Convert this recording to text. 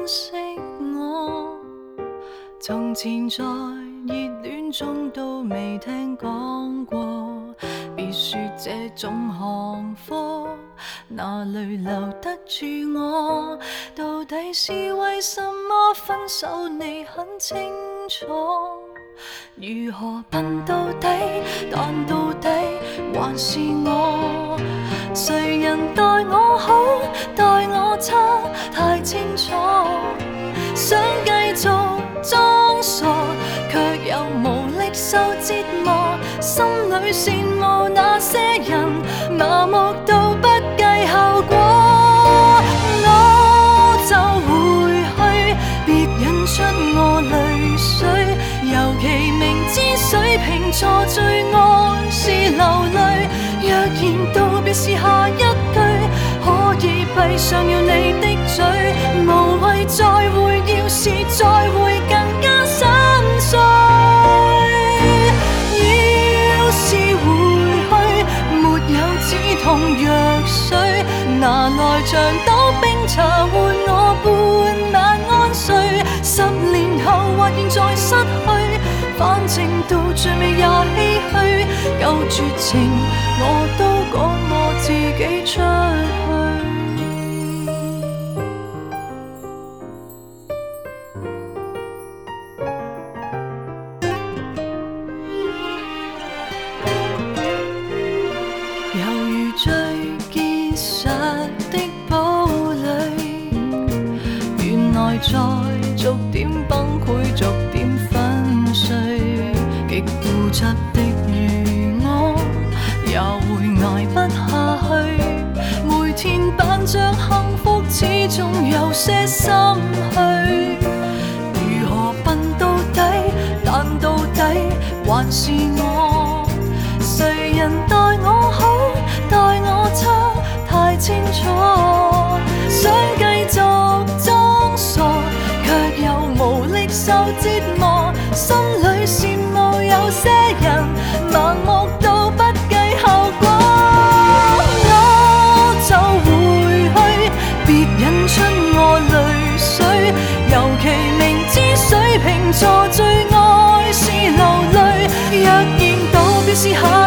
惜我。從前在熱戀中都未聽講過，別說這種行貨哪裏留得住我？到底是為什麼分手你很清楚？如何笨到底，但到底還是我。誰人待我好，待我差，太清楚。想繼續裝傻，卻又無力受折磨。心裏羨慕那些人，麻木到不計後果。我就回去，別引出我淚水。尤其明知水瓶座最愛是流淚，若然道別是下一句，可以閉上了你的嘴，無謂再會，要是再會更加心碎。要是回去，沒有止痛藥水，拿來像倒冰茶換我半晚安睡。10年後或現在失去，反正到最尾也唏噓，夠絕情我都趕我自己出去。猶如最結實的堡壘，原來在逐點崩潰，逐點粉碎。極固執的如我，也會捱不下去。每天扮着幸福，始終有些心虛。如何笨到底，但到底還是我。誰人待我好，待我差，太清楚。想繼續裝傻，卻又無力受折磨。心裏羨慕有些人，盲目到不計後果。我就回去，別引出我淚水。尤其明知水瓶座最愛是流淚，若然道別是下